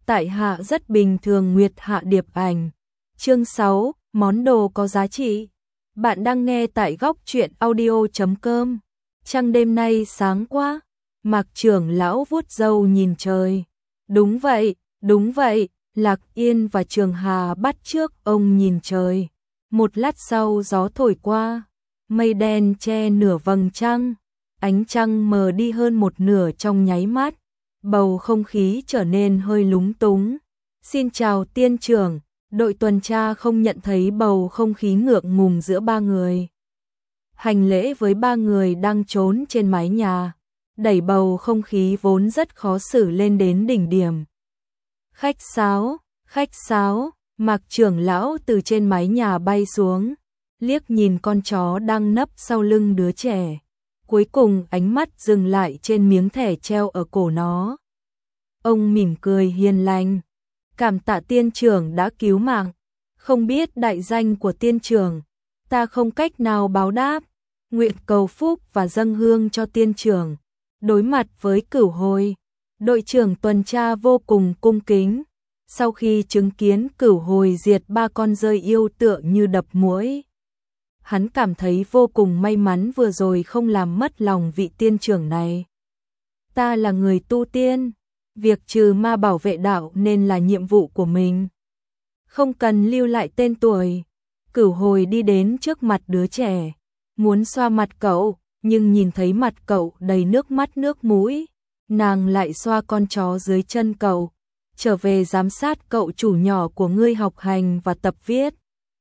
tại hạ rất bình thường. Nguyệt Hạ Điệp Ảnh. Chương 6, món đồ có giá trị. Bạn đang nghe tại góc truyện audio.com. Trăng đêm nay sáng quá. Mạc trưởng lão vuốt râu nhìn trời. Đúng vậy, Lạc Yên và Trường Hà bắt trước ông nhìn trời. Một lát sau gió thổi qua, mây đen che nửa vầng trăng, ánh trăng mờ đi hơn một nửa trong nháy mắt, bầu không khí trở nên hơi lúng túng. Xin chào tiên trưởng, đội tuần tra không nhận thấy bầu không khí ngượng ngùng giữa ba người. Hành lễ với ba người đang trốn trên mái nhà, đẩy bầu không khí vốn rất khó xử lên đến đỉnh điểm. Khách sáo, Mạc trưởng lão từ trên mái nhà bay xuống, liếc nhìn con chó đang nấp sau lưng đứa trẻ. Cuối cùng ánh mắt dừng lại trên miếng thẻ treo ở cổ nó. Ông mỉm cười hiền lành. Cảm tạ tiên trưởng đã cứu mạng. Không biết đại danh của tiên trưởng, ta không cách nào báo đáp. Nguyện cầu phúc và dâng hương cho tiên trưởng. Đối mặt với Cửu Hồi, đội trưởng tuần tra vô cùng cung kính. Sau khi chứng kiến Cửu Hồi diệt 3 con dơi yêu tựa như đập muỗi, hắn cảm thấy vô cùng may mắn vừa rồi không làm mất lòng vị tiên trưởng này. Ta là người tu tiên, việc trừ ma bảo vệ đạo nên là nhiệm vụ của mình. Không cần lưu lại tên tuổi. Cửu Hồi đi đến trước mặt đứa trẻ, muốn xoa mặt cậu, nhưng nhìn thấy mặt cậu đầy nước mắt nước mũi, nàng lại xoa con chó dưới chân cậu. Trở về giám sát cậu chủ nhỏ của ngươi học hành và tập viết.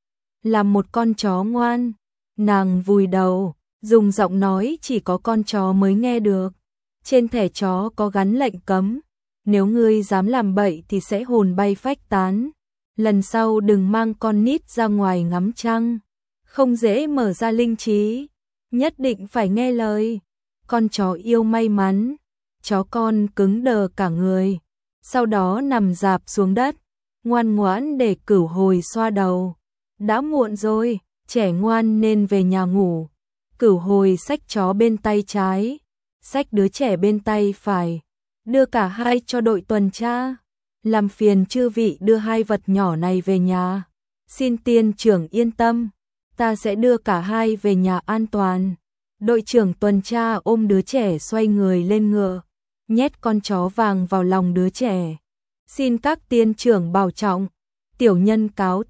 Làm một con chó ngoan. Nàng vùi đầu, dùng giọng nói chỉ có con chó mới nghe được. Trên thẻ chó có gắn lệnh cấm. Nếu ngươi dám làm bậy thì sẽ hồn bay phách tán. Lần sau đừng mang con nít ra ngoài ngắm trăng. Không dễ mở ra linh trí. Nhất định phải nghe lời. Con chó yêu may mắn. Chó con cứng đờ cả người. Sau đó nằm rạp xuống đất, ngoan ngoãn để Cửu Hồi xoa đầu. Đã muộn rồi, trẻ ngoan nên về nhà ngủ. Cửu Hồi xách chó bên tay trái, xách đứa trẻ bên tay phải, đưa cả hai cho đội tuần tra. Làm phiền chư vị đưa hai vật nhỏ này về nhà. Xin tiên trưởng yên tâm, ta sẽ đưa cả hai về nhà an toàn. Đội trưởng tuần tra ôm đứa trẻ xoay người lên ngựa, nhét con chó vàng vào lòng đứa trẻ. Xin các tiên trưởng bảo trọng. Tiểu nhân cáo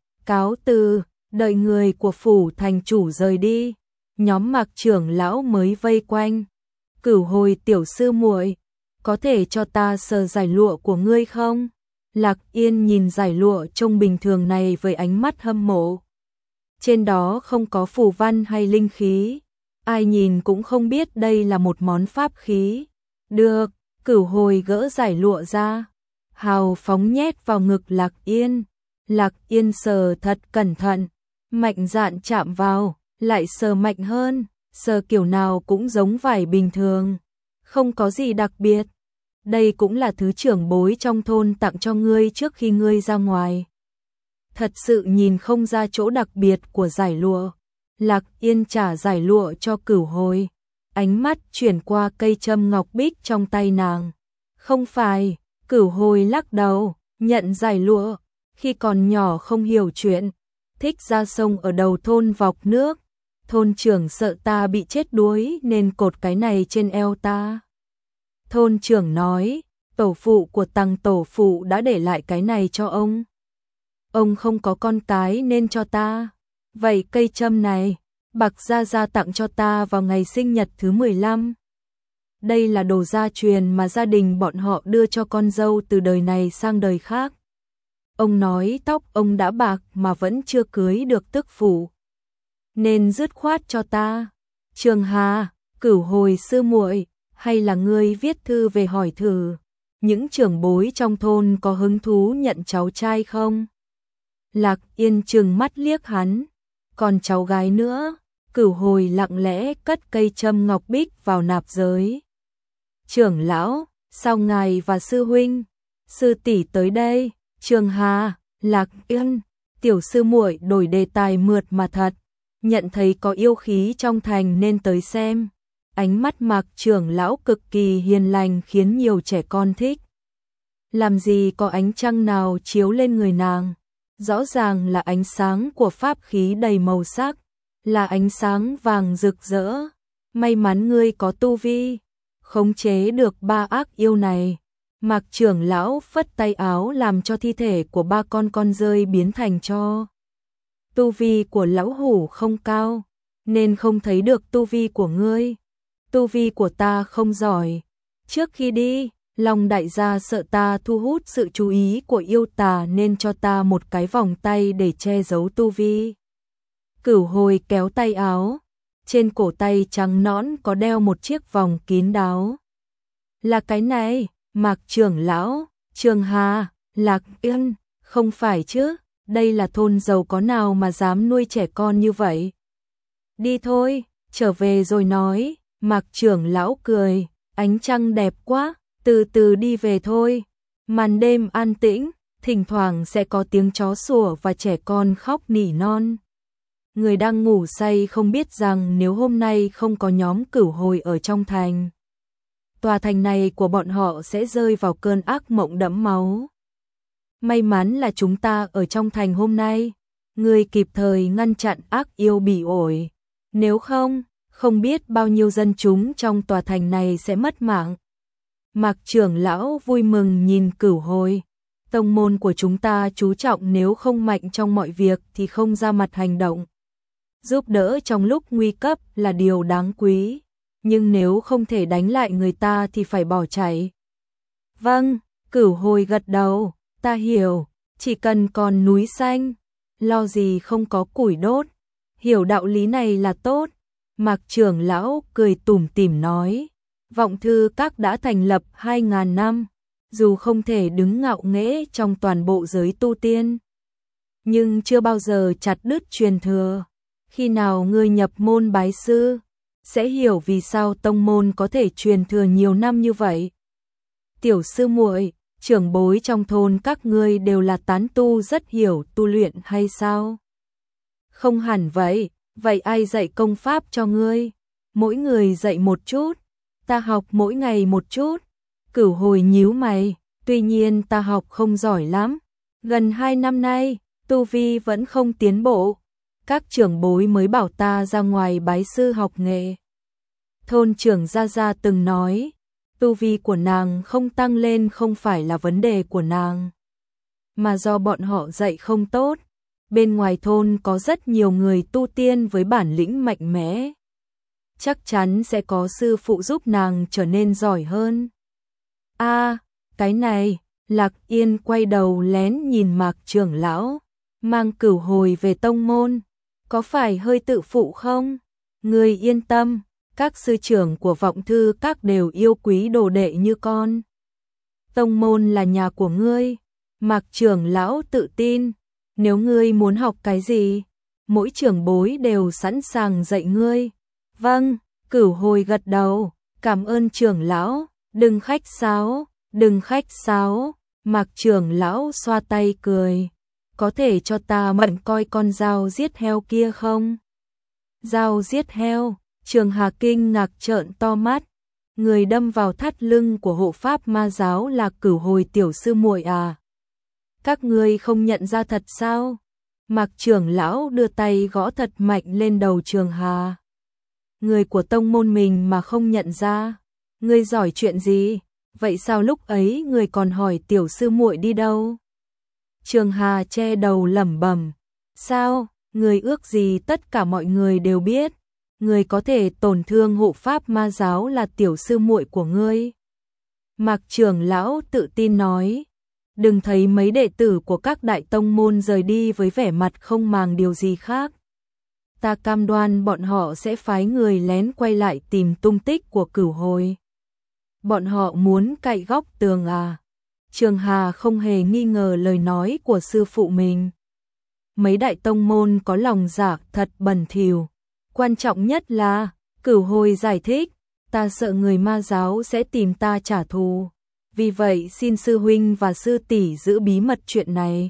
từ, đợi người của phủ thành chủ rời đi. Nhóm Mạc trưởng lão mới vây quanh. Cửu Hồi tiểu sư muội, có thể cho ta sờ giải lụa của ngươi không? Lạc Yên nhìn giải lụa trông bình thường này với ánh mắt hâm mộ. Trên đó không có phù văn hay linh khí, ai nhìn cũng không biết đây là một món pháp khí. Được, Cửu Hồi gỡ giải lụa ra, hào phóng nhét vào ngực Lạc Yên. Lạc Yên sờ thật cẩn thận, mạnh dạn chạm vào, lại sờ mạnh hơn, sờ kiểu nào cũng giống vải bình thường, không có gì đặc biệt. Đây cũng là thứ trưởng bối trong thôn tặng cho ngươi trước khi ngươi ra ngoài. Thật sự nhìn không ra chỗ đặc biệt của giải lụa. Lạc Yên trả giải lụa cho Cửu Hồi. Ánh mắt chuyển qua cây châm ngọc bích trong tay nàng. Không phải, Cửu Hồi lắc đầu, nhận giải lụa. Khi còn nhỏ không hiểu chuyện, thích ra sông ở đầu thôn vọc nước. Thôn trưởng sợ ta bị chết đuối nên cột cái này trên eo ta. Thôn trưởng nói, tổ phụ của Tăng tổ phụ đã để lại cái này cho ông. Ông không có con cái nên cho ta. Vậy cây châm này, Bạc Gia Gia tặng cho ta vào ngày sinh nhật thứ 15. Đây là đồ gia truyền mà gia đình bọn họ đưa cho con dâu từ đời này sang đời khác. Ông nói tóc ông đã bạc mà vẫn chưa cưới được tức phụ, nên dứt khoát cho ta. Trường Hà, Cửu Hồi sư muội, hay là ngươi viết thư về hỏi thử, những trưởng bối trong thôn có hứng thú nhận cháu trai không? Lạc Yên trừng mắt liếc hắn. Còn cháu gái nữa? Cửu Hồi lặng lẽ cất cây châm ngọc bích vào nạp giới. Trưởng lão, sao ngài và sư huynh, sư tỷ tới đây? Trường Hà, Lạc Yên, tiểu sư muội đổi đề tài mượt mà thật, nhận thấy có yêu khí trong thành nên tới xem. Ánh mắt Mạc trưởng lão cực kỳ hiền lành khiến nhiều trẻ con thích. làm gì có ánh trăng nào chiếu lên người nàng, rõ ràng là ánh sáng của pháp khí đầy màu sắc, là ánh sáng vàng rực rỡ. May mắn ngươi có tu vi, khống chế được ba ác yêu này. Mạc trưởng lão phất tay áo làm cho thi thể của ba con rơi biến thành tro. Tu vi của lão hủ không cao, nên không thấy được tu vi của ngươi. Tu vi của ta không giỏi. Trước khi đi, Long đại gia sợ ta thu hút sự chú ý của yêu tà nên cho ta một cái vòng tay để che giấu tu vi. Cửu Hồi kéo tay áo, trên cổ tay trắng nõn có đeo một chiếc vòng kín đáo. Là cái này, Mạc trưởng lão, Trường Hà, Lạc Yên, không phải chứ, đây là thôn giàu có nào mà dám nuôi trẻ con như vậy. Đi thôi, trở về rồi nói. Mạc trưởng lão cười, ánh trăng đẹp quá, từ từ đi về thôi. Màn đêm an tĩnh, thỉnh thoảng sẽ có tiếng chó sủa và trẻ con khóc nỉ non. Người đang ngủ say không biết rằng nếu hôm nay không có nhóm Cửu Hồi ở trong thành, tòa thành này của bọn họ sẽ rơi vào cơn ác mộng đẫm máu. May mắn là chúng ta ở trong thành hôm nay, người kịp thời ngăn chặn ác yêu bỉ ổi. Nếu không, không biết bao nhiêu dân chúng trong tòa thành này sẽ mất mạng. Mạc trưởng lão vui mừng nhìn Cửu Hồi. Tông môn của chúng ta chú trọng nếu không mạnh trong mọi việc thì không ra mặt hành động. Giúp đỡ trong lúc nguy cấp là điều đáng quý, nhưng nếu không thể đánh lại người ta thì phải bỏ chạy. Vâng, Cửu Hồi gật đầu, ta hiểu, chỉ cần còn núi xanh, lo gì không có củi đốt. Hiểu đạo lý này là tốt. Mạc trưởng lão cười tủm tỉm nói, Vọng Thư Các đã thành lập 2.000 năm, dù không thể đứng ngạo nghễ trong toàn bộ giới tu tiên, nhưng chưa bao giờ chặt đứt truyền thừa. Khi nào ngươi nhập môn bái sư, sẽ hiểu vì sao tông môn có thể truyền thừa nhiều năm như vậy. Tiểu sư muội, trưởng bối trong thôn các ngươi đều là tán tu rất hiểu tu luyện hay sao? Không hẳn vậy, vậy ai dạy công pháp cho ngươi? Mỗi người dạy một chút, ta học mỗi ngày một chút. Cửu Hồi nhíu mày, tuy nhiên ta học không giỏi lắm. Gần 2 năm nay, tu vi vẫn không tiến bộ. Các trưởng bối mới bảo ta ra ngoài bái sư học nghệ. Thôn trưởng Gia Gia từng nói, tu vi của nàng không tăng lên không phải là vấn đề của nàng, mà do bọn họ dạy không tốt. Bên ngoài thôn có rất nhiều người tu tiên với bản lĩnh mạnh mẽ. Chắc chắn sẽ có sư phụ giúp nàng trở nên giỏi hơn. Cái này, Lạc Yên quay đầu lén nhìn Mạc trưởng lão, mang Cửu Hồi về tông môn, có phải hơi tự phụ không? Ngươi yên tâm, các sư trưởng của Vọng Thư Các đều yêu quý đồ đệ như con. Tông môn là nhà của ngươi. Mạc trưởng lão tự tin, nếu ngươi muốn học cái gì, mỗi trưởng bối đều sẵn sàng dạy ngươi. Vâng, Cửu Hồi gật đầu, cảm ơn trưởng lão, đừng khách sáo, đừng khách sáo. Mạc trưởng lão xoa tay cười, có thể cho ta mượn coi con dao giết heo kia không? Dao giết heo? Trường Hà kinh ngạc trợn to mắt, người đâm vào thắt lưng của hộ pháp ma giáo là Cửu Hồi tiểu sư muội à? Các ngươi không nhận ra thật sao? Mạc trưởng lão đưa tay gõ thật mạnh lên đầu Trường Hà. Người của tông môn mình mà không nhận ra, ngươi giỏi chuyện gì? Vậy sao lúc ấy người còn hỏi tiểu sư muội đi đâu? Trường Hà che đầu lẩm bẩm, sao, người ước gì tất cả mọi người đều biết, người có thể tổn thương hộ pháp ma giáo là tiểu sư muội của ngươi. Mạc trưởng lão tự tin nói, đừng thấy mấy đệ tử của các đại tông môn rời đi với vẻ mặt không màng điều gì khác. Ta cam đoan bọn họ sẽ phái người lén quay lại tìm tung tích của Cửu Hồi. Bọn họ muốn cậy góc tường à? Trường Hà không hề nghi ngờ lời nói của sư phụ mình. Mấy đại tông môn có lòng dạ thật bẩn thỉu. Quan trọng nhất là, Cửu Hồi giải thích, ta sợ người ma giáo sẽ tìm ta trả thù. Vì vậy xin sư huynh và sư tỷ giữ bí mật chuyện này.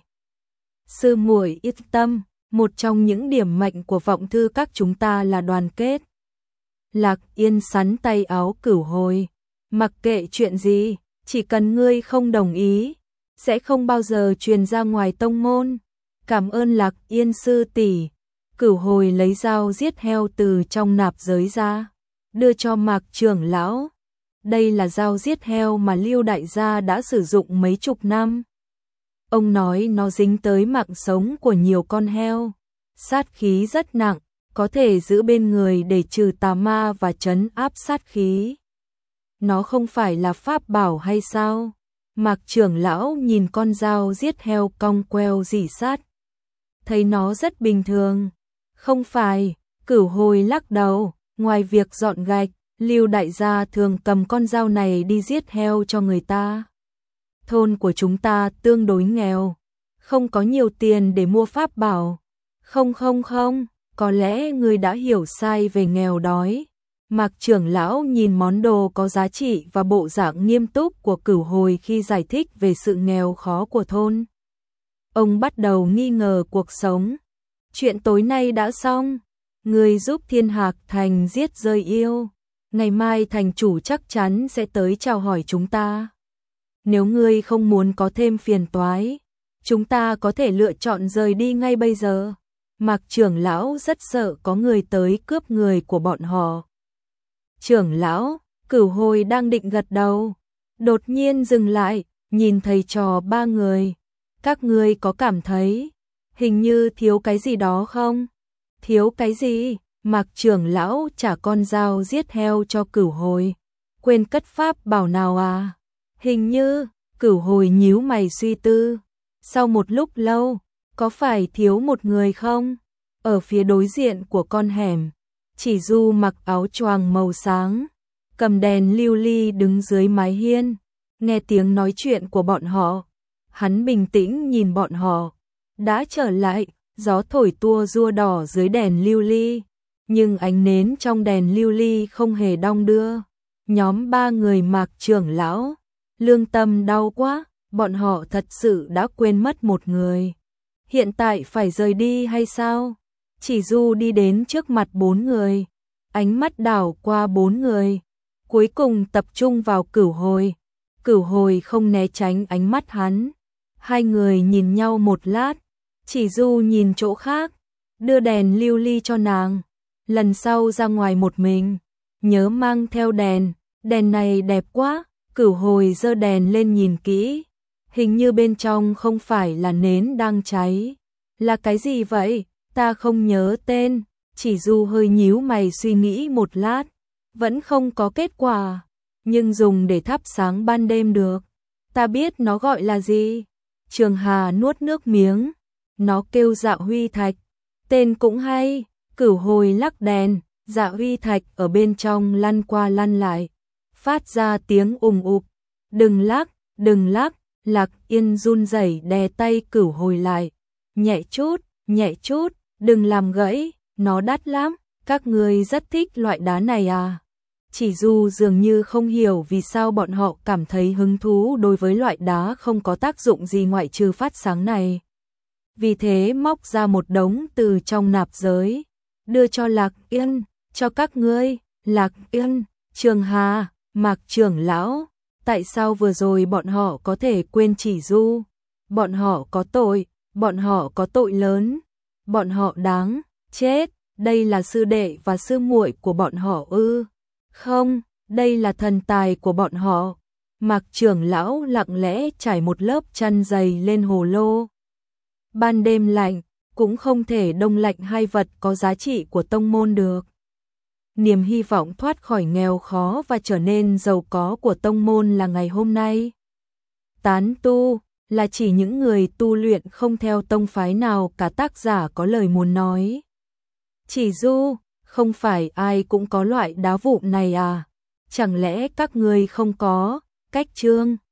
Sư muội yên tâm, một trong những điểm mạnh của Vọng Thư Các chúng ta là đoàn kết. Lạc Yên sắn tay áo Cửu Hồi, mặc kệ chuyện gì, chỉ cần ngươi không đồng ý, sẽ không bao giờ truyền ra ngoài tông môn. Cảm ơn Lạc Yên sư tỷ. Cửu Hồi lấy dao giết heo từ trong nạp giới ra, đưa cho Mạc trưởng lão. Đây là dao giết heo mà Lưu đại gia đã sử dụng mấy chục năm. Ông nói nó dính tới mạng sống của nhiều con heo, sát khí rất nặng, có thể giữ bên người để trừ tà ma và trấn áp sát khí. Nó không phải là pháp bảo hay sao? Mạc trưởng lão nhìn con dao giết heo cong queo rỉ sát, thấy nó rất bình thường. Không phải, Cửu Hồi lắc đầu, ngoài việc dọn gạch, Lưu đại gia thường cầm con dao này đi giết heo cho người ta. Thôn của chúng ta tương đối nghèo, không có nhiều tiền để mua pháp bảo. Không, có lẽ người đã hiểu sai về nghèo đói. Mạc trưởng lão nhìn món đồ có giá trị và bộ dạng nghiêm túc của Cửu Hồi khi giải thích về sự nghèo khó của thôn. Ông bắt đầu nghi ngờ cuộc sống. Chuyện tối nay đã xong, người giúp Thiên Hạc Thành giết rơi yêu. Ngày mai thành chủ chắc chắn sẽ tới chào hỏi chúng ta. Nếu ngươi không muốn có thêm phiền toái, chúng ta có thể lựa chọn rời đi ngay bây giờ. Mạc trưởng lão rất sợ có người tới cướp người của bọn họ. Trưởng lão, Cửu Hồi đang định gật đầu, đột nhiên dừng lại, nhìn thầy trò ba người. Các ngươi có cảm thấy hình như thiếu cái gì đó không? Thiếu cái gì? Mạc trưởng lão trả con dao giết heo cho Cửu Hồi. Quên cất pháp bảo nào à? Hình như, Cửu Hồi nhíu mày suy tư. Sau một lúc lâu, có phải thiếu một người không? Ở phía đối diện của con hẻm, Chỉ Du mặc áo choàng màu sáng, cầm đèn lưu ly đứng dưới mái hiên, nghe tiếng nói chuyện của bọn họ. Hắn bình tĩnh nhìn bọn họ. Đã trở lại, gió thổi tua rua đỏ dưới đèn lưu ly, nhưng ánh nến trong đèn lưu ly không hề đong đưa. Nhóm ba người Mạc trưởng lão, lương tâm đau quá, bọn họ thật sự đã quên mất một người. Hiện tại phải rời đi hay sao? Chỉ Du đi đến trước mặt bốn người, ánh mắt đảo qua bốn người, cuối cùng tập trung vào Cửu Hồi. Cửu Hồi không né tránh ánh mắt hắn. Hai người nhìn nhau một lát, Chỉ Du nhìn chỗ khác, đưa đèn lưu ly cho nàng. Lần sau ra ngoài một mình, nhớ mang theo đèn, đèn này đẹp quá. Cửu Hồi giơ đèn lên nhìn kỹ, hình như bên trong không phải là nến đang cháy. Là cái gì vậy? Ta không nhớ tên. Chỉ Du hơi nhíu mày suy nghĩ một lát, vẫn không có kết quả, nhưng dùng để thắp sáng ban đêm được. Ta biết nó gọi là gì. Trường Hà nuốt nước miếng, nó kêu Dạ Huy Thạch, tên cũng hay. Cửu Hồi lắc đèn, Dạ Huy Thạch ở bên trong lăn qua lăn lại, phát ra tiếng ùng ục. Đừng lắc, Lạc Yên run rẩy đè tay Cửu Hồi lại. Nhẹ chút, đừng làm gãy, nó đắt lắm, các ngươi rất thích loại đá này à? Chỉ Du dường như không hiểu vì sao bọn họ cảm thấy hứng thú đối với loại đá không có tác dụng gì ngoại trừ phát sáng này. Vì thế móc ra một đống từ trong nạp giới, đưa cho Lạc Yên, cho các ngươi. Lạc Yên, Trường Hà, Mạc trưởng lão, tại sao vừa rồi bọn họ có thể quên Chỉ Du? Bọn họ có tội lớn, bọn họ đáng chết. Đây là sư đệ và sư muội của bọn họ ư? Không, đây là thần tài của bọn họ. Mạc trưởng lão lặng lẽ trải một lớp chăn dày lên hồ lô. Ban đêm lạnh, cũng không thể đông lạnh hai vật có giá trị của tông môn được. Niềm hy vọng thoát khỏi nghèo khó và trở nên giàu có của tông môn là ngày hôm nay. Tán tu là chỉ những người tu luyện không theo tông phái nào cả, tác giả có lời muốn nói. Chỉ Du, không phải ai cũng có loại đá vụn này à? Chẳng lẽ các ngươi không có? Cách Trương